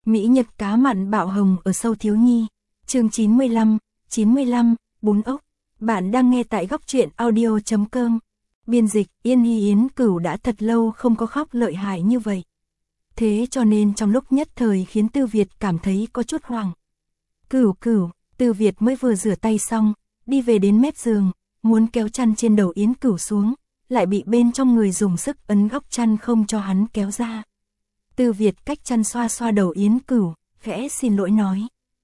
Mỹ Nhật cá mặn bạo hồng ở sâu thiếu nhi. Chương 95, bún ốc. Bạn đang nghe tại góc truyện audio.com. Biên dịch Yên Hy Yến Cửu đã thật lâu không có khóc lợi hại như vậy. Thế cho nên trong lúc nhất thời khiến Tư Việt cảm thấy có chút hoảng. Cửu, Tư Việt mới vừa rửa tay xong, đi về đến mép giường, muốn kéo chăn trên đầu Yến Cửu xuống, lại bị bên trong người dùng sức ấn góc chăn không cho hắn kéo ra. Tư Việt cách chăn xoa xoa đầu Yến Cửu, khẽ xin lỗi nói.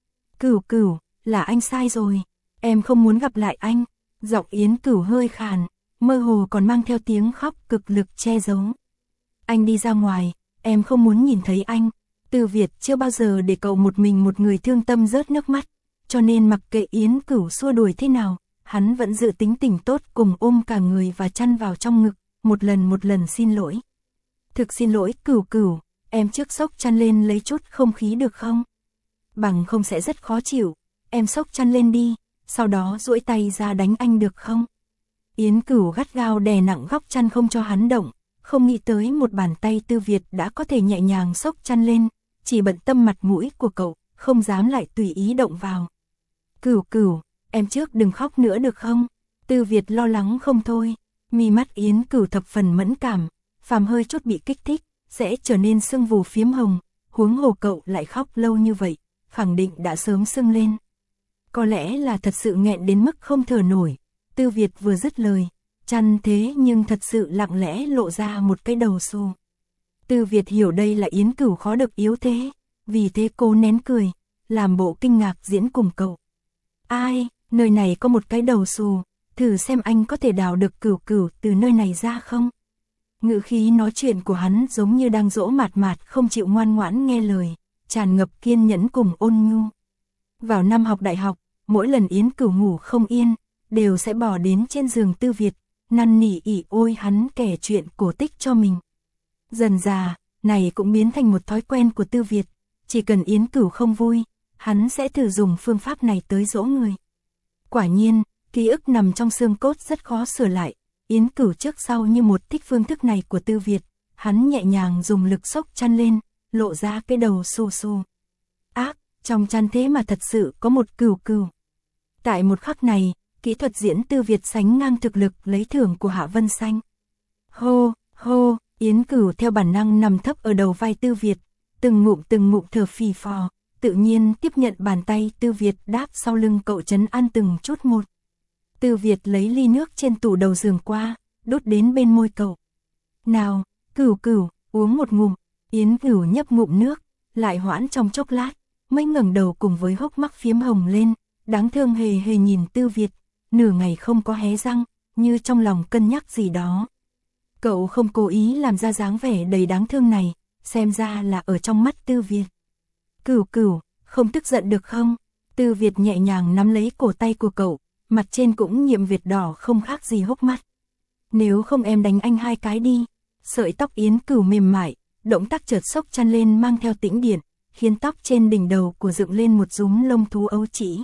Cửu, là anh sai rồi, em không muốn gặp lại anh. Giọng Yến Cửu hơi khàn, mơ hồ còn mang theo tiếng khóc cực lực che giấu. Anh đi ra ngoài, em không muốn nhìn thấy anh. Tư Việt chưa bao giờ để cậu một mình một người thương tâm rớt nước mắt, cho nên mặc kệ Yến Cửu xua đuổi thế nào, hắn vẫn giữ tính tình tốt cùng ôm cả người và chăn vào trong ngực, một lần xin lỗi. Thực xin lỗi Cửu, em trước xốc chăn lên lấy chút không khí được không? Bằng không sẽ rất khó chịu, em xốc chăn lên đi, sau đó duỗi tay ra đánh anh được không? Yến Cửu gắt gao đè nặng góc chăn không cho hắn động, không nghĩ tới một bàn tay Tư Việt đã có thể nhẹ nhàng xốc chăn lên, chỉ bận tâm mặt mũi của cậu, không dám lại tùy ý động vào. Cửu, em trước đừng khóc nữa được không? Tư Việt lo lắng không thôi, mi mắt Yến Cửu thập phần mẫn cảm, phàm hơi chút bị kích thích, sẽ trở nên sưng vù phiếm hồng, huống hồ cậu lại khóc lâu như vậy, khẳng định đã sớm sưng lên. Có lẽ là thật sự nghẹn đến mức không thở nổi, Tư Việt vừa dứt lời, chăn thế nhưng thật sự lặng lẽ lộ ra một cái đầu xù. Tư Việt hiểu đây là Yến Cửu khó được yếu thế, vì thế cố nén cười, làm bộ kinh ngạc diễn cùng cậu. Ai, nơi này có một cái đầu xù, thử xem anh có thể đào được Cửu từ nơi này ra không? Ngữ khí nói chuyện của hắn giống như đang dỗ mạt không chịu ngoan ngoãn nghe lời, tràn ngập kiên nhẫn cùng ôn nhu. Vào năm học đại học, mỗi lần Yến Cửu ngủ không yên, đều sẽ bỏ đến trên giường Tư Việt, năn nỉ ỉ ôi hắn kể chuyện cổ tích cho mình. Dần dà, này cũng biến thành một thói quen của Tư Việt, chỉ cần Yến Cửu không vui, hắn sẽ thử dùng phương pháp này tới dỗ người. Quả nhiên, ký ức nằm trong xương cốt rất khó sửa lại, Yến Cửu trước sau như một thích phương thức này của Tư Việt, hắn nhẹ nhàng dùng lực xốc chăn lên, lộ ra cái đầu xù. Ác, trong chăn thế mà thật sự có một Cửu. Tại một khắc này, kỹ thuật diễn Tư Việt sánh ngang thực lực lấy thưởng của Hạ Vân Xanh. Hô, Yến Cửu theo bản năng nằm thấp ở đầu vai Tư Việt, từng ngụm thở phì phò, tự nhiên tiếp nhận bàn tay Tư Việt đáp sau lưng cậu trấn an từng chút một. Tư Việt lấy ly nước trên tủ đầu giường qua, đút đến bên môi cậu. Nào, Cửu, uống một ngụm. Yến Cửu nhấp ngụm nước, lại hoãn trong chốc lát, mới ngẩng đầu cùng với hốc mắt phiếm hồng lên, đáng thương hề nhìn Tư Việt, nửa ngày không có hé răng, như trong lòng cân nhắc gì đó. Cậu không cố ý làm ra dáng vẻ đầy đáng thương này, xem ra là ở trong mắt Tư Việt. Cửu, không tức giận được không? Tư Việt nhẹ nhàng nắm lấy cổ tay của cậu, mặt trên cũng nhiễm Việt đỏ không khác gì hốc mắt. Nếu không em đánh anh 2 cái đi. Sợi tóc Yến Cửu mềm mại, động tác chợt xốc chăn lên mang theo tĩnh điện, khiến tóc trên đỉnh đầu của dựng lên một rúm lông thú ấu trĩ.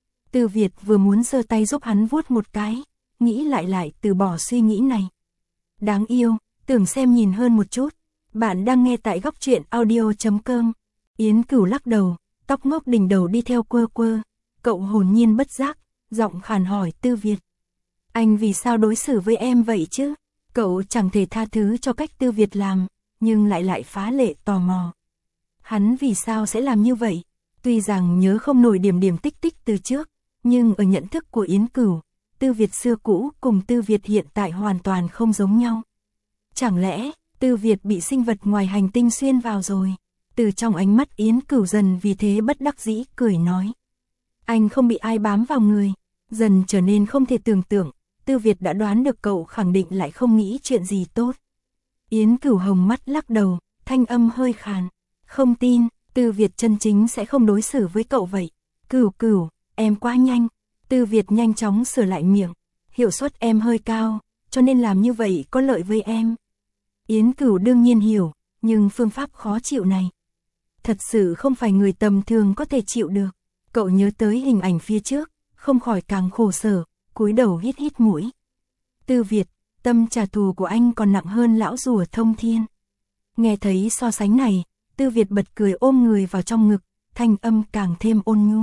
Tư Việt vừa muốn giơ tay giúp hắn vuốt một cái, nghĩ lại từ bỏ suy nghĩ này. Đáng yêu, tưởng xem nhìn hơn một chút. Bạn đang nghe tại góc truyện audio.com. Yến Cửu lắc đầu, tóc ngốc đỉnh đầu đi theo quơ. Cậu hồn nhiên bất giác, giọng khàn hỏi Tư Việt. Anh vì sao đối xử với em vậy chứ? Cậu chẳng thể tha thứ cho cách Tư Việt làm, nhưng lại phá lệ tò mò. Hắn vì sao sẽ làm như vậy? Tuy rằng nhớ không nổi điểm tích từ trước, nhưng ở nhận thức của Yến Cửu, Tư Việt xưa cũ cùng Tư Việt hiện tại hoàn toàn không giống nhau. Chẳng lẽ, Tư Việt bị sinh vật ngoài hành tinh xuyên vào rồi? Từ trong ánh mắt Yến Cửu dần vì thế bất đắc dĩ cười nói. Anh không bị ai bám vào người, dần trở nên không thể tưởng tượng, Tư Việt đã đoán được cậu khẳng định lại không nghĩ chuyện gì tốt. Yến Cửu hồng mắt lắc đầu, thanh âm hơi khàn. Không tin, Tư Việt chân chính sẽ không đối xử với cậu vậy. Cửu, em quá nhanh. Tư Việt nhanh chóng sửa lại miệng. Hiệu suất em hơi cao, cho nên làm như vậy có lợi với em. Yến Cửu đương nhiên hiểu, nhưng phương pháp khó chịu này thật sự không phải người tầm thường có thể chịu được. Cậu nhớ tới hình ảnh phía trước, không khỏi càng khổ sở, cúi đầu hít mũi. Tư Việt, tâm trả thù của anh còn nặng hơn lão rùa thông thiên. Nghe thấy so sánh này, Tư Việt bật cười ôm người vào trong ngực, thanh âm càng thêm ôn nhu.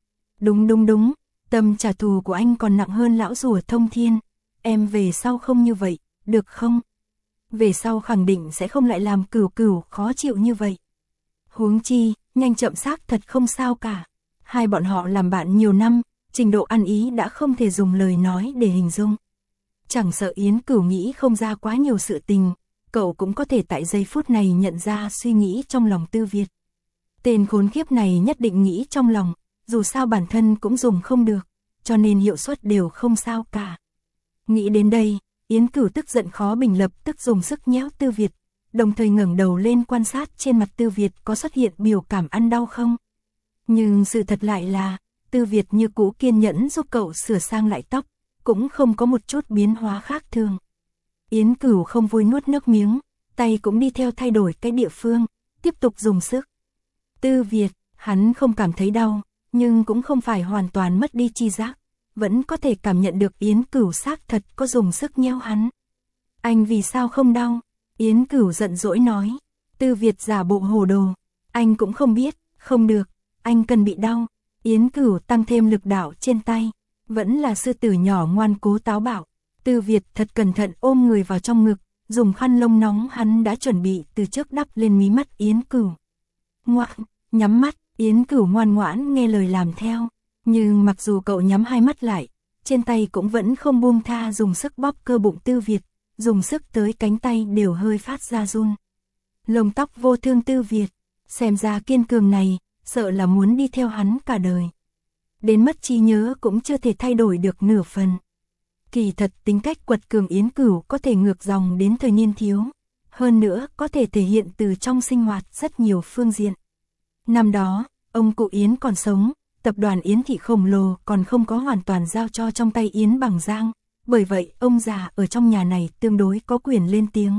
Đúng, tâm trả thù của anh còn nặng hơn lão rùa thông thiên, em về sau không như vậy, được không? Về sau khẳng định sẽ không lại làm Cửu khó chịu như vậy. Huống chi, nhanh chậm xác thật không sao cả. Hai bọn họ làm bạn nhiều năm, trình độ ăn ý đã không thể dùng lời nói để hình dung. Chẳng sợ Yến Cửu nghĩ không ra quá nhiều sự tình, cậu cũng có thể tại giây phút này nhận ra suy nghĩ trong lòng Tư Việt. Tên khốn kiếp này nhất định nghĩ trong lòng, dù sao bản thân cũng dùng không được, cho nên hiệu suất đều không sao cả. Nghĩ đến đây, Yến Cửu tức giận khó bình lập tức dùng sức nhéo Tư Việt, đồng thời ngẩng đầu lên quan sát trên mặt Tư Việt có xuất hiện biểu cảm ăn đau không. Nhưng sự thật lại là, Tư Việt như cũ kiên nhẫn giúp cậu sửa sang lại tóc, cũng không có một chút biến hóa khác thường. Yến Cửu không vui nuốt nước miếng, tay cũng đi theo thay đổi cái địa phương, tiếp tục dùng sức. Tư Việt, hắn không cảm thấy đau, nhưng cũng không phải hoàn toàn mất đi chi giác, vẫn có thể cảm nhận được Yến Cửu xác thật có dùng sức nhéo hắn. Anh vì sao không đau? Yến Cửu giận dỗi nói. Tư Việt giả bộ hồ đồ, anh cũng không biết, không được, anh cần bị đau. Yến Cửu tăng thêm lực đạo trên tay, vẫn là sư tử nhỏ ngoan cố táo bạo. Tư Việt thật cẩn thận ôm người vào trong ngực, dùng khăn lông nóng hắn đã chuẩn bị từ trước đắp lên mí mắt Yến Cửu. Ngoan, nhắm mắt, Yến Cửu ngoan ngoãn nghe lời làm theo, nhưng mặc dù cậu nhắm hai mắt lại, trên tay cũng vẫn không buông tha dùng sức bóp cơ bụng Tư Việt, dùng sức tới cánh tay đều hơi phát ra run. Lông tóc vô thương Tư Việt, xem ra kiên cường này, sợ là muốn đi theo hắn cả đời. Đến mất trí nhớ cũng chưa thể thay đổi được nửa phần. Kỳ thật tính cách quật cường Yến Cửu có thể ngược dòng đến thời niên thiếu, hơn nữa có thể thể hiện từ trong sinh hoạt rất nhiều phương diện. Năm đó, ông cụ Yến còn sống, tập đoàn Yến Thị khổng lồ còn không có hoàn toàn giao cho trong tay Yến Bằng Giang, bởi vậy ông già ở trong nhà này tương đối có quyền lên tiếng.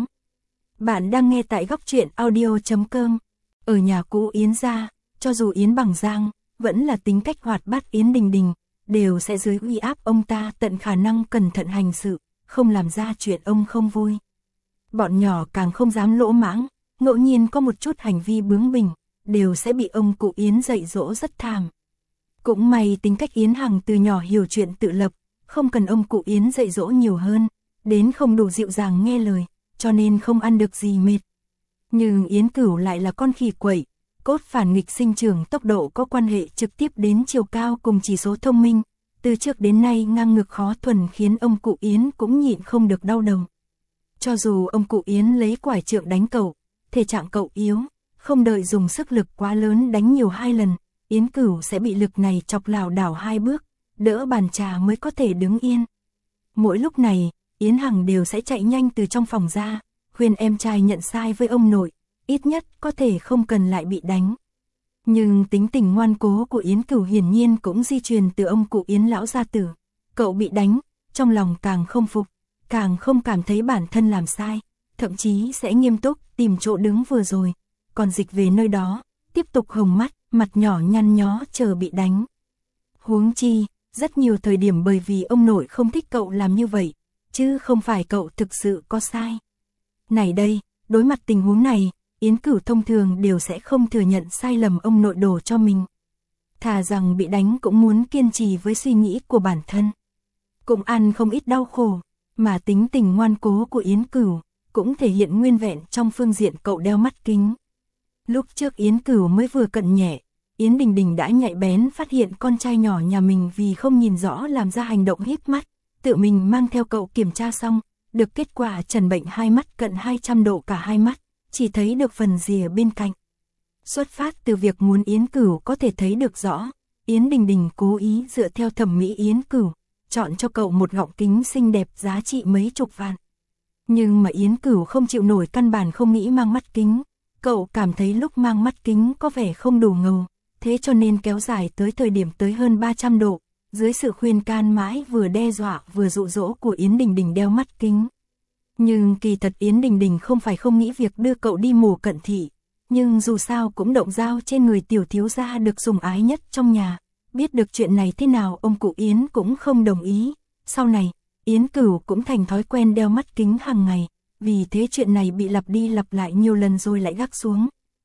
Bạn đang nghe tại góc truyện audio.com. Ở nhà cũ Yến gia, cho dù Yến Bằng Giang vẫn là tính cách hoạt bát Yến Đình Đình, đều sẽ dưới uy áp ông ta tận khả năng cẩn thận hành sự, không làm ra chuyện ông không vui. Bọn nhỏ càng không dám lỗ mãng, ngẫu nhiên có một chút hành vi bướng bỉnh, đều sẽ bị ông cụ Yến dạy dỗ rất thảm. Cũng may tính cách Yến Hằng từ nhỏ hiểu chuyện tự lập, không cần ông cụ Yến dạy dỗ nhiều hơn, đến không đủ dịu dàng nghe lời, cho nên không ăn được gì mệt. Nhưng Yến Cửu lại là con khỉ quậy, cốt phản nghịch sinh trưởng tốc độ có quan hệ trực tiếp đến chiều cao cùng chỉ số thông minh, từ trước đến nay ngang ngược khó thuần khiến ông cụ Yến cũng nhịn không được đau đầu. Cho dù ông cụ Yến lấy quải trượng đánh cậu, thể trạng cậu yếu, không đợi dùng sức lực quá lớn đánh nhiều 2 lần, Yến Cửu sẽ bị lực này chọc lảo đảo 2 bước, đỡ bàn trà mới có thể đứng yên. Mỗi lúc này, Yến Hằng đều sẽ chạy nhanh từ trong phòng ra, khuyên em trai nhận sai với ông nội, ít nhất có thể không cần lại bị đánh. Nhưng tính tình ngoan cố của Yến Cửu hiển nhiên cũng di truyền từ ông cụ Yến lão gia tử. Cậu bị đánh, trong lòng càng không phục, càng không cảm thấy bản thân làm sai, thậm chí sẽ nghiêm túc tìm chỗ đứng vừa rồi, còn dịch về nơi đó, tiếp tục hồng mắt, mặt nhỏ nhăn nhó chờ bị đánh. Huống chi, rất nhiều thời điểm bởi vì ông nội không thích cậu làm như vậy, chứ không phải cậu thực sự có sai. Này đây, đối mặt tình huống này, Yến Cửu thông thường đều sẽ không thừa nhận sai lầm ông nội đổ cho mình. Thà rằng bị đánh cũng muốn kiên trì với suy nghĩ của bản thân. Cũng ăn không ít đau khổ, mà tính tình ngoan cố của Yến Cửu cũng thể hiện nguyên vẹn trong phương diện cậu đeo mắt kính. Lúc trước Yến Cửu mới vừa cận nhẹ, Yến Đình Đình đã nhạy bén phát hiện con trai nhỏ nhà mình vì không nhìn rõ làm ra hành động híp mắt, tự mình mang theo cậu kiểm tra xong, được kết quả trần bệnh hai mắt cận 200 độ cả hai mắt, chỉ thấy được phần rìa bên cạnh. Xuất phát từ việc muốn Yến Cửu có thể thấy được rõ, Yến Đình Đình cố ý dựa theo thẩm mỹ Yến Cửu, chọn cho cậu một gọng kính xinh đẹp giá trị mấy chục vạn. Nhưng mà Yến Cửu không chịu nổi, căn bản không nghĩ mang mắt kính, cậu cảm thấy lúc mang mắt kính có vẻ không đủ ngầu, thế cho nên kéo dài tới thời điểm tới hơn 300 độ, dưới sự khuyên can mãi vừa đe dọa vừa dụ dỗ của Yến Đình Đình đeo mắt kính. Nhưng kỳ thật Yến Đình Đình không phải không nghĩ việc đưa cậu đi mổ cận thị, nhưng dù sao cũng động dao trên người tiểu thiếu gia được sủng ái nhất trong nhà, biết được chuyện này thế nào ông cụ Yến cũng không đồng ý. Sau này, Yến Cửu cũng thành thói quen đeo mắt kính hàng ngày, vì thế chuyện này bị lặp đi lặp lại nhiều lần rồi lại gác xuống,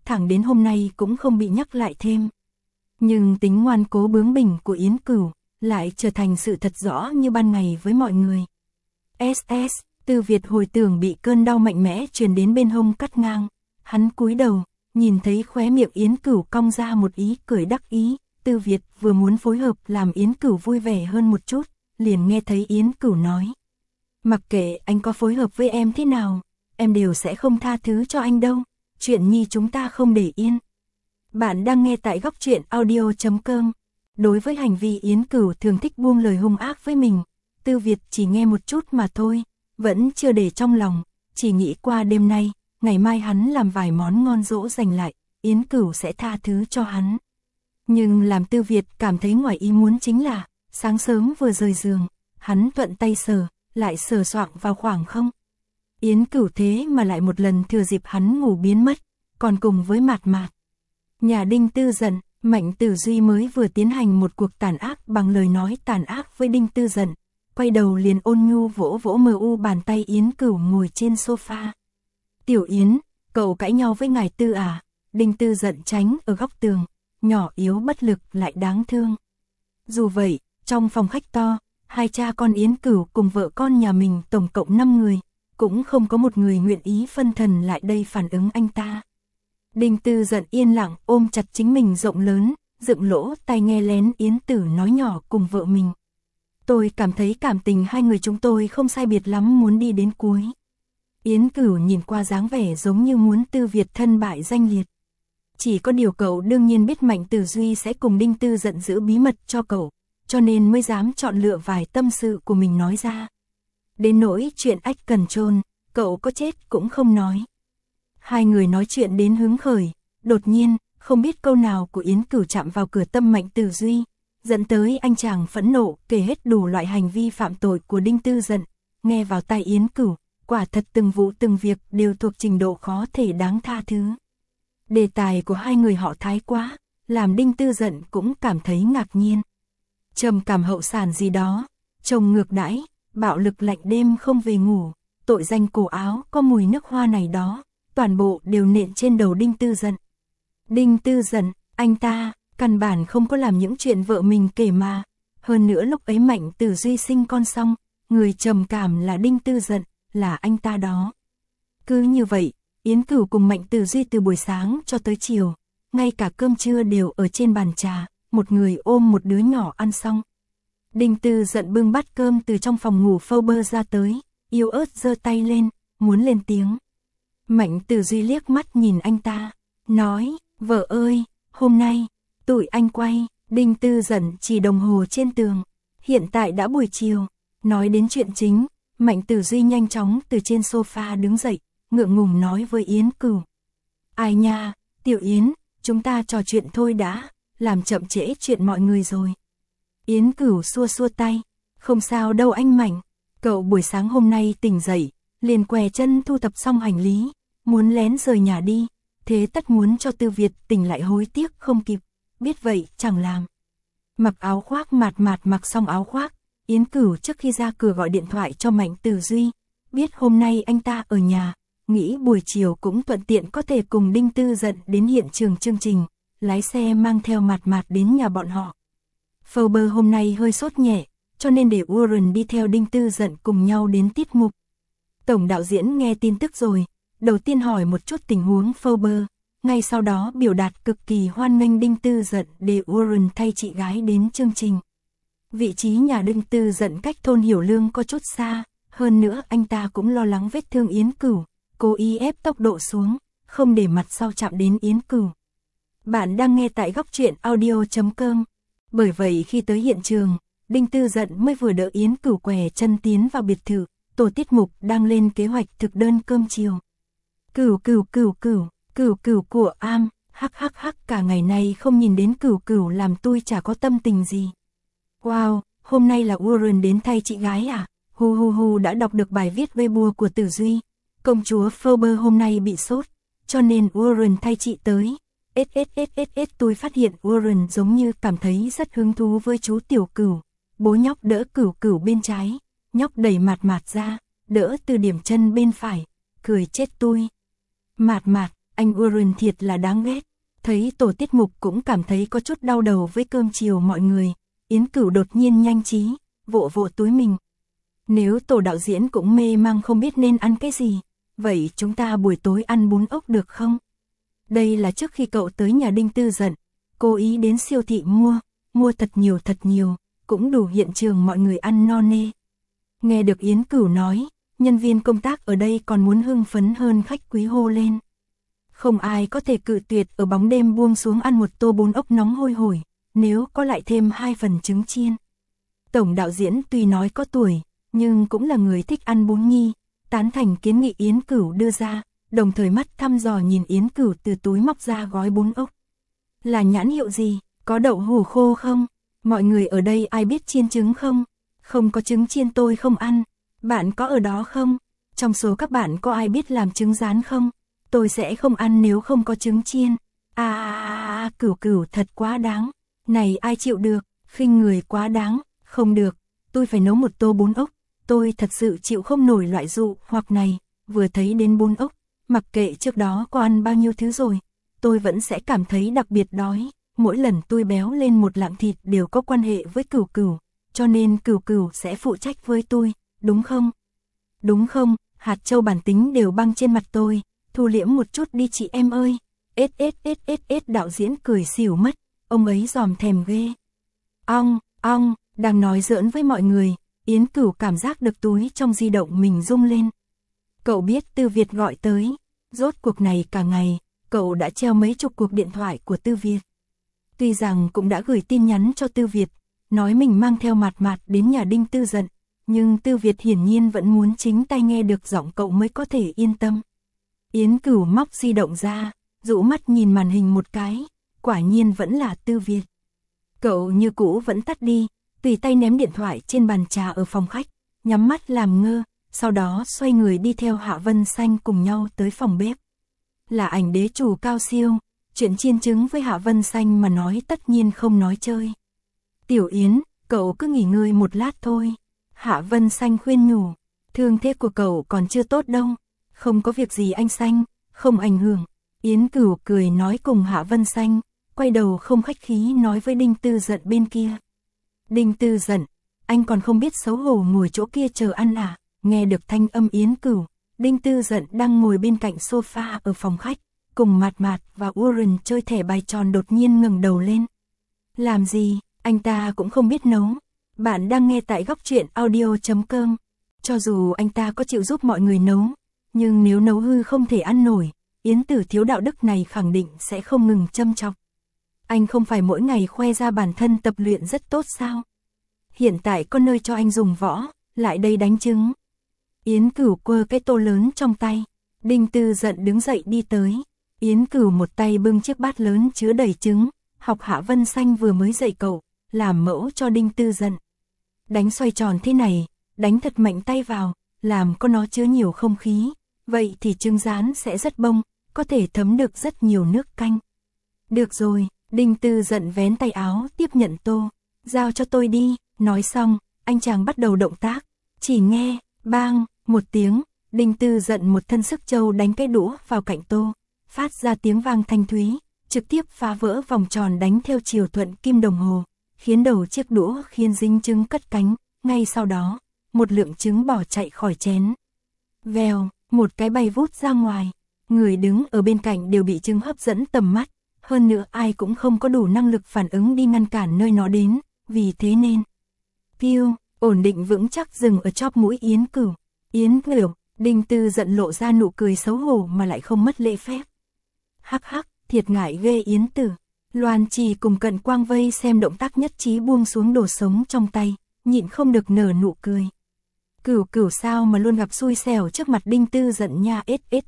thẳng đến hôm nay cũng không bị nhắc lại thêm. Nhưng tính ngoan cố bướng bỉnh của Yến Cửu lại trở thành sự thật rõ như ban ngày với mọi người. SS, Tư Việt hồi tưởng bị cơn đau mạnh mẽ truyền đến bên hông cắt ngang. Hắn cúi đầu, nhìn thấy khóe miệng Yến Cửu cong ra một ý cười đắc ý. Tư Việt vừa muốn phối hợp làm Yến Cửu vui vẻ hơn một chút, liền nghe thấy Yến Cửu nói. Mặc kệ anh có phối hợp với em thế nào, em đều sẽ không tha thứ cho anh đâu, chuyện nhi chúng ta không để yên. Bạn đang nghe tại góc truyện audio.com. Đối với hành vi Yến Cửu thường thích buông lời hung ác với mình, Tư Việt chỉ nghe một chút mà thôi, vẫn chưa để trong lòng, chỉ nghĩ qua đêm nay, ngày mai hắn làm vài món ngon dỗ dành lại, Yến Cửu sẽ tha thứ cho hắn. Nhưng làm Tư Việt cảm thấy ngoài ý muốn chính là, sáng sớm vừa rời giường, hắn thuận tay sờ, lại sờ soạng vào khoảng không. Yến Cửu thế mà lại một lần thừa dịp hắn ngủ biến mất, còn cùng với Mạt Mạt. Nhà Đinh Tư Dận, Mạnh Tử Duy mới vừa tiến hành một cuộc tàn ác bằng lời nói tàn ác với Đinh Tư Dận, quay đầu liền ôn nhu vỗ vỗ bàn tay Yến Cửu ngồi trên sofa. Tiểu Yến, cậu cãi nhau với ngài Tư à? Đinh Tư Dận tránh ở góc tường, nhỏ yếu bất lực lại đáng thương. Dù vậy, trong phòng khách to, hai cha con Yến Cửu cùng vợ con nhà mình tổng cộng 5 người, cũng không có một người nguyện ý phân thần lại đây phản ứng anh ta. Đinh Tư Dận yên lặng ôm chặt chính mình rộng lớn, dựng lỗ tai nghe lén Yến Tử nói nhỏ cùng vợ mình. Tôi cảm thấy cảm tình hai người chúng tôi không sai biệt lắm, muốn đi đến cuối. Yến Cửu nhìn qua dáng vẻ giống như muốn Tư Việt thân bại danh liệt. Chỉ có điều cậu đương nhiên biết Mạnh Tử Duy sẽ cùng Đinh Tư Dận giữ bí mật cho cậu, cho nên mới dám chọn lựa vài tâm sự của mình nói ra. Đến nỗi chuyện ách cần chôn, cậu có chết cũng không nói. Hai người nói chuyện đến hứng khởi, đột nhiên, không biết câu nào của Yến Cửu chạm vào cửa tâm Mạnh Tử Duy, dẫn tới anh chàng phẫn nộ kể hết đủ loại hành vi phạm tội của Đinh Tư Dận. Nghe vào tai Yến Cửu, quả thật từng vụ từng việc đều thuộc trình độ khó thể đáng tha thứ. Đề tài của hai người họ thái quá, làm Đinh Tư Dận cũng cảm thấy ngạc nhiên. Trầm cảm hậu sản gì đó, chồng ngược đãi, bạo lực lạnh đêm không về ngủ, tội danh cổ áo có mùi nước hoa này đó, toàn bộ đều nện trên đầu Đinh Tư Dận. Đinh Tư Dận, anh ta, căn bản không có làm những chuyện vợ mình kể mà. Hơn nữa lúc ấy Mạnh Tử Duy sinh con xong, người trầm cảm là Đinh Tư Dận, là anh ta đó. Cứ như vậy, Yến Cửu cùng Mạnh Tử Duy từ buổi sáng cho tới chiều, ngay cả cơm trưa đều ở trên bàn trà, một người ôm một đứa nhỏ ăn xong. Đinh Tư Dận bưng bát cơm từ trong phòng ngủ phâu bơ ra tới, yếu ớt giơ tay lên, muốn lên tiếng. Mạnh Tử Duy liếc mắt nhìn anh ta, nói, vợ ơi, hôm nay, tụi anh quay. Đinh Tư Dận chỉ đồng hồ trên tường, hiện tại đã buổi chiều. Nói đến chuyện chính, Mạnh Tử Duy nhanh chóng từ trên sofa đứng dậy, ngượng ngùng nói với Yến Cửu. Ai nha, Tiểu Yến, chúng ta trò chuyện thôi đã, làm chậm trễ chuyện mọi người rồi. Yến Cửu xua xua tay, không sao đâu anh Mạnh, cậu buổi sáng hôm nay tỉnh dậy, liền què chân thu thập xong hành lý, muốn lén rời nhà đi, thế tất muốn cho Tư Việt tỉnh lại hối tiếc không kịp, biết vậy chẳng làm. Mặc áo khoác Mạt Mạt mặc xong áo khoác, Yến Cửu trước khi ra cửa gọi điện thoại cho Mạnh Tử Duy, biết hôm nay anh ta ở nhà, nghĩ buổi chiều cũng thuận tiện có thể cùng Đinh Tư Dận đến hiện trường chương trình, lái xe mang theo Mạt Mạt đến nhà bọn họ. Phâu bơ hôm nay hơi sốt nhẹ, cho nên để Warren đi theo Đinh Tư Dận cùng nhau đến tiết mục. Tổng đạo diễn nghe tin tức rồi, đầu tiên hỏi một chút tình huống phâu bơ, ngay sau đó biểu đạt cực kỳ hoan nghênh Đinh Tư Dận để Warren thay chị gái đến chương trình. Vị trí nhà Đinh Tư Dận cách thôn Hiểu Lương có chút xa, hơn nữa anh ta cũng lo lắng vết thương Yến Cửu, cố ý ép tốc độ xuống, không để mặt sau chạm đến Yến Cửu. Bạn đang nghe tại góc truyện audio.com. Bởi vậy khi tới hiện trường, Đinh Tư Dận mới vừa đỡ Yến Cửu què chân tiến vào biệt thự, tổ tiết mục đang lên kế hoạch thực đơn cơm chiều. Cửu của am, hắc cả ngày nay không nhìn đến Cửu làm tôi chả có tâm tình gì. Wow, hôm nay là Warren đến thay chị gái à? Hu đã đọc được bài viết Weibo của Tử Duy. Công chúa Phoebe hôm nay bị sốt, cho nên Warren thay chị tới. Tôi phát hiện Warren giống như cảm thấy rất hứng thú với chú Tiểu Cửu. Bố nhóc đỡ Cửu bên trái, nhóc đẩy Mạt Mạt ra, đỡ từ điểm chân bên phải, cười chết tôi. Mạt, anh Warren thiệt là đáng ghét. Thấy tổ tiết mục cũng cảm thấy có chút đau đầu với cơm chiều mọi người. Yến Cửu đột nhiên nhanh trí, vỗ vỗ túi mình. Nếu tổ đạo diễn cũng mê mang không biết nên ăn cái gì, vậy chúng ta buổi tối ăn bún ốc được không? Đây là trước khi cậu tới nhà Đinh Tư Dận, cố ý đến siêu thị mua thật nhiều, cũng đủ hiện trường mọi người ăn no nê. Nghe được Yến Cửu nói, nhân viên công tác ở đây còn muốn hưng phấn hơn khách quý hô lên. Không ai có thể cự tuyệt ở bóng đêm buông xuống ăn một tô bún ốc nóng hôi hổi, nếu có lại thêm 2 phần trứng chiên. Tổng đạo diễn tuy nói có tuổi, nhưng cũng là người thích ăn bún nhi, tán thành kiến nghị Yến Cửu đưa ra, đồng thời mắt thăm dò nhìn Yến Cửu từ túi móc ra gói bún ốc. Là nhãn hiệu gì, có đậu hủ khô không? Mọi người ở đây ai biết chiên trứng không? Không có trứng chiên tôi không ăn. Bạn có ở đó không? Trong số các bạn có ai biết làm trứng rán không? Tôi sẽ không ăn nếu không có trứng chiên. Cửu thật quá đáng. Này ai chịu được, khinh người quá đáng. Không được, tôi phải nấu một tô bún ốc. Tôi thật sự chịu không nổi loại dụ hoặc này. Vừa thấy đến bún ốc, mặc kệ trước đó có ăn bao nhiêu thứ rồi, tôi vẫn sẽ cảm thấy đặc biệt đói. Mỗi lần tôi béo lên một lạng thịt đều có quan hệ với Cửu, cho nên Cửu sẽ phụ trách với tôi, đúng không? Đúng không? Hạt châu bản tính đều băng trên mặt tôi, thu liễm một chút đi chị em ơi. Đạo diễn cười xỉu mất, ông ấy dòm thèm ghê. Ong, đang nói giỡn với mọi người, Yến Cửu cảm giác được túi trong di động mình rung lên. Cậu biết Tư Việt gọi tới, rốt cuộc này cả ngày, cậu đã treo mấy chục cuộc điện thoại của Tư Việt. Tuy rằng cũng đã gửi tin nhắn cho Tư Việt, nói mình mang theo Mạt đến nhà Đinh Tư Dận, nhưng Tư Việt hiển nhiên vẫn muốn chính tai nghe được giọng cậu mới có thể yên tâm. Yến Cửu móc di động ra, dụ mắt nhìn màn hình một cái, quả nhiên vẫn là Tư Việt. Cậu như cũ vẫn tắt đi, tùy tay ném điện thoại trên bàn trà ở phòng khách, nhắm mắt làm ngơ, sau đó xoay người đi theo Hạ Vân Xanh cùng nhau tới phòng bếp. Là ảnh đế chủ cao siêu, chuyện chiên trứng với Hạ Vân Xanh mà nói tất nhiên không nói chơi. Tiểu Yến, cậu cứ nghỉ ngơi một lát thôi. Hạ Vân Xanh khuyên nhủ, thương thế của cậu còn chưa tốt đâu. Không có việc gì anh Xanh, không ảnh hưởng. Yến Cửu cười nói cùng Hạ Vân Xanh, quay đầu không khách khí nói với Đinh Tư Dận bên kia. Đinh Tư Dận, anh còn không biết xấu hổ ngồi chỗ kia chờ ăn à? Nghe được thanh âm Yến Cửu, Đinh Tư Dận đang ngồi bên cạnh sofa ở phòng khách, cùng Mạt và Warren chơi thẻ bài tròn đột nhiên ngẩng đầu lên. Làm gì, anh ta cũng không biết nấu. Bạn đang nghe tại góc truyện audio.com. Cho dù anh ta có chịu giúp mọi người nấu, nhưng nếu nấu hư không thể ăn nổi, Yến Tử thiếu đạo đức này khẳng định sẽ không ngừng châm chọc. Anh không phải mỗi ngày khoe ra bản thân tập luyện rất tốt sao? Hiện tại có nơi cho anh dùng võ, lại đây đánh trứng. Yến Cửu quơ cái tô lớn trong tay. Đinh Tư Dận đứng dậy đi tới. Yến Cửu một tay bưng chiếc bát lớn chứa đầy trứng, học Hạ Vân Xanh vừa mới dạy cậu, làm mẫu cho Đinh Tư Dận. Đánh xoay tròn thế này, đánh thật mạnh tay vào, làm có nó chứa nhiều không khí, vậy thì trứng rán sẽ rất bông, có thể thấm được rất nhiều nước canh. Được rồi, Đinh Tư Dận vén tay áo tiếp nhận tô, giao cho tôi đi, nói xong, anh chàng bắt đầu động tác, chỉ nghe, bang, một tiếng, Đinh Tư Dận một thân sức trâu đánh cái đũa vào cạnh tô, phát ra tiếng vang thanh thúy, trực tiếp phá vỡ vòng tròn đánh theo chiều thuận kim đồng hồ, khiến đầu chiếc đũa khiến dính trứng cất cánh, ngay sau đó, một lượng trứng bỏ chạy khỏi chén. Vèo, một cái bay vút ra ngoài, người đứng ở bên cạnh đều bị trứng hấp dẫn tầm mắt, hơn nữa ai cũng không có đủ năng lực phản ứng đi ngăn cản nơi nó đến, vì thế nên piu, ổn định vững chắc dừng ở chóp mũi Yến Cửu. Yến Cửu, Đinh Tư Dận lộ ra nụ cười xấu hổ mà lại không mất lễ phép. Hắc hắc, thiệt ngại ghê Yến Tử. Loan Trì cùng Cận Quang vây xem động tác nhất trí buông xuống đồ sống trong tay, nhịn không được nở nụ cười. Cửu sao mà luôn gặp xui xẻo trước mặt Đinh Tư Dận nha.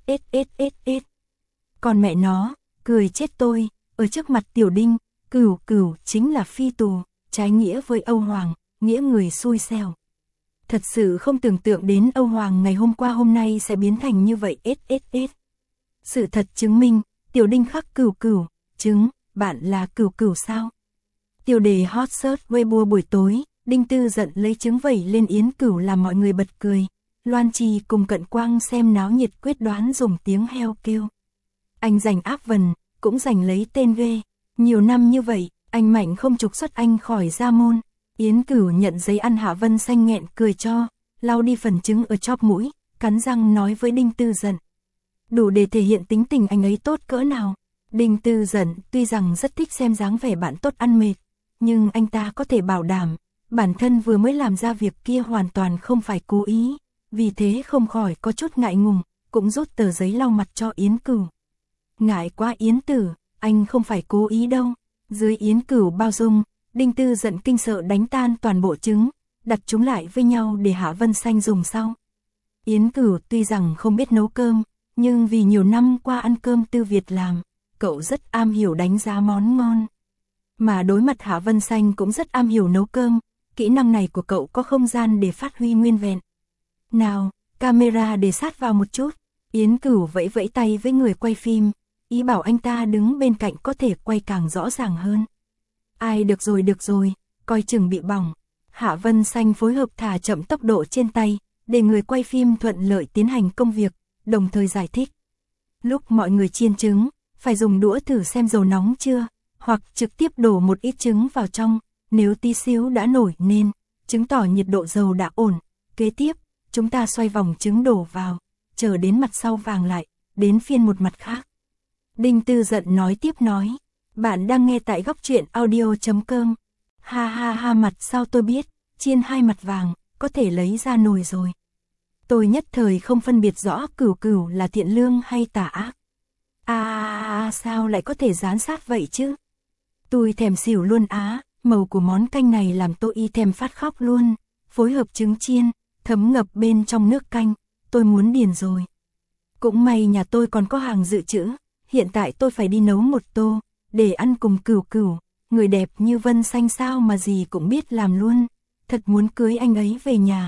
Còn mẹ nó, cười chết tôi, ở trước mặt Tiểu Đinh, Cửu chính là phi tù, trái nghĩa với Âu Hoàng, nghĩa người xui xẻo. Thật sự không tưởng tượng đến Âu Hoàng ngày hôm qua hôm nay sẽ biến thành như vậy. Sự thật chứng minh, Tiểu Đinh khắc Cửu, chứng, bạn là Cửu sao? Tiêu đề hot search Weibo buổi tối, Đinh Tư Dận lấy trứng vẩy lên Yến Cửu làm mọi người bật cười. Loan Trì cùng Cận Quang xem náo nhiệt quyết đoán dùng tiếng heo kêu. Anh giành áp vần, cũng giành lấy tên ghê. Nhiều năm như vậy, anh Mạnh không trục xuất anh khỏi gia môn. Yến Cửu nhận giấy ăn Hạ Vân Xanh nghẹn cười cho, lau đi phần trứng ở chóp mũi, cắn răng nói với Đinh Tư Dận. Đủ để thể hiện tính tình anh ấy tốt cỡ nào. Đinh Tư Dận tuy rằng rất thích xem dáng vẻ bạn tốt ăn mệt, nhưng anh ta có thể bảo đảm, bản thân vừa mới làm ra việc kia hoàn toàn không phải cố ý, vì thế không khỏi có chút ngại ngùng, cũng rút tờ giấy lau mặt cho Yến Cửu. Ngại quá Yến Tử, anh không phải cố ý đâu. Dưới Yến Cửu bao dung, Đinh Tư Dận kinh sợ đánh tan toàn bộ trứng, đặt chúng lại với nhau để Hạ Vân Xanh dùng sau. Yến Cửu tuy rằng không biết nấu cơm, nhưng vì nhiều năm qua ăn cơm Tư Việt làm, cậu rất am hiểu đánh giá món ngon. Mà đối mặt Hạ Vân Xanh cũng rất am hiểu nấu cơm, kỹ năng này của cậu có không gian để phát huy nguyên vẹn. Nào, camera để sát vào một chút. Yến Cửu vẫy vẫy tay với người quay phim, ý bảo anh ta đứng bên cạnh có thể quay càng rõ ràng hơn. Ai được rồi, coi chừng bị bỏng. Hạ Vân Xanh phối hợp thả chậm tốc độ trên tay, để người quay phim thuận lợi tiến hành công việc, đồng thời giải thích. Lúc mọi người chiên trứng, phải dùng đũa thử xem dầu nóng chưa, hoặc trực tiếp đổ một ít trứng vào trong, nếu tí xíu đã nổi nên, chứng tỏ nhiệt độ dầu đã ổn. Kế tiếp, chúng ta xoay vòng trứng đổ vào, chờ đến mặt sau vàng lại, đến phiên một mặt khác. Đinh Tư Dận nói tiếp nói, bạn đang nghe tại góc truyện audio.com. Ha ha ha, mặt sao tôi biết, chiên hai mặt vàng, có thể lấy ra nồi rồi. Tôi nhất thời không phân biệt rõ Cửu là thiện lương hay tà ác. Sao lại có thể gián sát vậy chứ? Tôi thèm xỉu luôn á, màu của món canh này làm tôi y thèm phát khóc luôn. Phối hợp trứng chiên, thấm ngập bên trong nước canh, tôi muốn điền rồi. Cũng may nhà tôi còn có hàng dự trữ, hiện tại tôi phải đi nấu một tô, để ăn cùng Cửu. Người đẹp như Vân Xanh sao mà gì cũng biết làm luôn, thật muốn cưới anh ấy về nhà.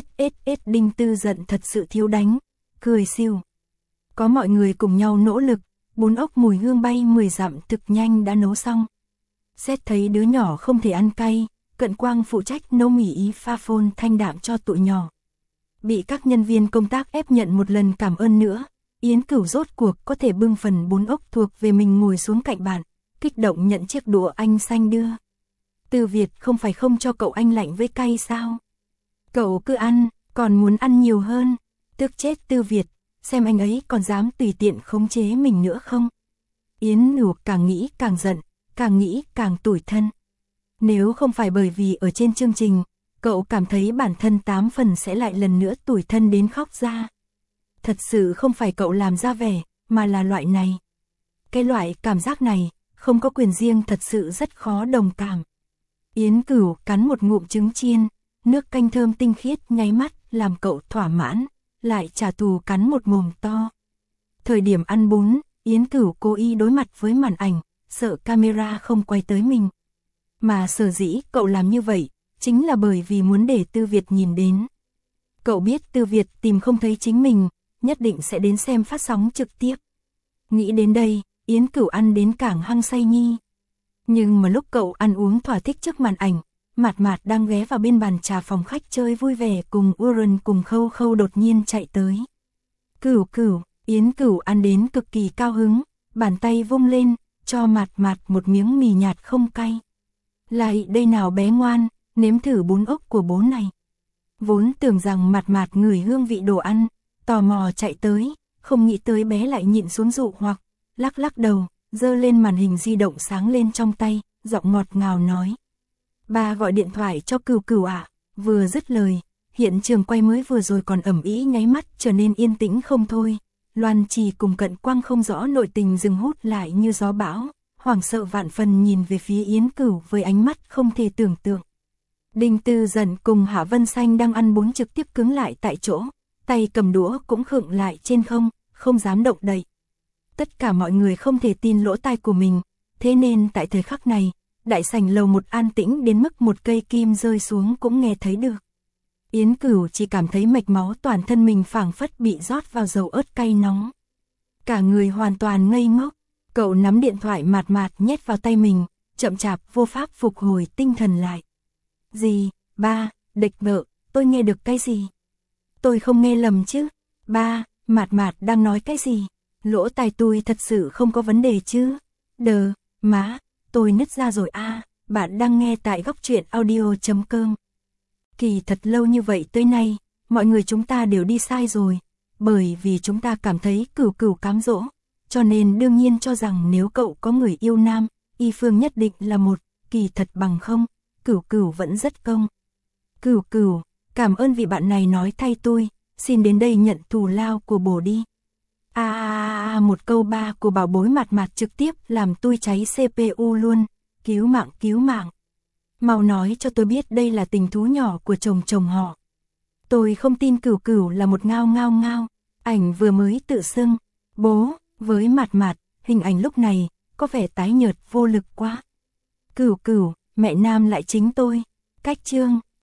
Đinh Tư Dận thật sự thiếu đánh, cười siêu. Có mọi người cùng nhau nỗ lực, bún ốc mùi hương bay 10 dặm thực nhanh đã nấu xong. Xét thấy đứa nhỏ không thể ăn cay, Cận Quang phụ trách nấu mì ý pha phôn thanh đạm cho tụi nhỏ. Bị các nhân viên công tác ép nhận một lần cảm ơn nữa, Yến Cửu rốt cuộc có thể bưng phần bún ốc thuộc về mình ngồi xuống cạnh bàn, kích động nhận chiếc đũa anh Xanh đưa. Tư Việt không phải không cho cậu anh lạnh với cay sao? Cậu cứ ăn, còn muốn ăn nhiều hơn. Tức chết Tư Việt, xem anh ấy còn dám tùy tiện khống chế mình nữa không? Yến Nhu càng nghĩ càng giận, càng nghĩ càng tủi thân. Nếu không phải bởi vì ở trên chương trình, cậu cảm thấy bản thân 8 phần sẽ lại lần nữa tủi thân đến khóc ra. Thật sự không phải cậu làm ra vẻ, mà là loại này. Cái loại cảm giác này, không có quyền riêng thật sự rất khó đồng cảm. Yến Cửu cắn một ngụm trứng chiên, nước canh thơm tinh khiết nháy mắt làm cậu thỏa mãn, lại trả thù cắn một mồm to. Thời điểm ăn bún, Yến Cửu cố ý đối mặt với màn ảnh, sợ camera không quay tới mình. Mà sở dĩ cậu làm như vậy, chính là bởi vì muốn để Tư Việt nhìn đến. Cậu biết Tư Việt tìm không thấy chính mình, nhất định sẽ đến xem phát sóng trực tiếp. Nghĩ đến đây, Yến Cửu ăn đến càng hăng say nhi. Nhưng mà lúc cậu ăn uống thỏa thích trước màn ảnh, Mạt đang ghé vào bên bàn trà phòng khách chơi vui vẻ cùng Uran cùng Khâu đột nhiên chạy tới. Cửu, Yến Cửu ăn đến cực kỳ cao hứng, bàn tay vung lên, cho Mạt một miếng mì nhạt không cay. Lại đây nào bé ngoan, nếm thử bún ốc của bố này. Vốn tưởng rằng Mạt ngửi hương vị đồ ăn, tò mò chạy tới, không nghĩ tới bé lại nhịn xuống dụ hoặc, lắc đầu, giơ lên màn hình di động sáng lên trong tay, giọng ngọt ngào nói. Ba gọi điện thoại cho Cửu ạ. Vừa dứt lời, hiện trường quay mới vừa rồi còn ầm ĩ nháy mắt trở nên yên tĩnh không thôi. Loan Trì cùng Cận Quang không rõ nội tình dừng hút lại như gió bão, hoảng sợ vạn phần nhìn về phía Yến Cửu với ánh mắt không thể tưởng tượng. Đinh Tư Dận cùng Hạ Vân Xanh đang ăn bún trực tiếp cứng lại tại chỗ, tay cầm đũa cũng khựng lại trên không dám động đậy. Tất cả mọi người không thể tin lỗ tai của mình, thế nên tại thời khắc này, đại sảnh lầu một an tĩnh đến mức một cây kim rơi xuống cũng nghe thấy được. Yến Cửu chỉ cảm thấy mạch máu toàn thân mình phảng phất bị rót vào dầu ớt cay nóng. Cả người hoàn toàn ngây ngốc, cậu nắm điện thoại Mạt nhét vào tay mình, chậm chạp vô pháp phục hồi tinh thần lại. Gì, ba, địch vợ, tôi nghe được cái gì? Tôi không nghe lầm chứ? Ba, Mạt đang nói cái gì? Lỗ tai tôi thật sự không có vấn đề chứ? Đờ, má, tôi nứt ra rồi a. Bạn đang nghe tại góc truyện audio.com. Kỳ thật lâu như vậy tới nay, mọi người chúng ta đều đi sai rồi, bởi vì chúng ta cảm thấy Cửu Cửu cám dỗ, cho nên đương nhiên cho rằng nếu cậu có người yêu nam, y phương nhất định là một, kỳ thật bằng không, Cửu Cửu vẫn rất công. Cửu Cửu, cảm ơn vị bạn này nói thay tôi, xin đến đây nhận thù lao của bồ đi. Một câu ba của bảo bối Mạt Mạt trực tiếp làm tôi cháy CPU luôn, cứu mạng cứu mạng. Mau nói cho tôi biết đây là tình thú nhỏ của chồng họ. Tôi không tin Cửu Cửu là một ngao ngao ngao, ảnh vừa mới tự xưng, bố, với Mạt Mạt, hình ảnh lúc này, có vẻ tái nhợt vô lực quá. Cửu Cửu, mẹ nam lại chính tôi, cách chương.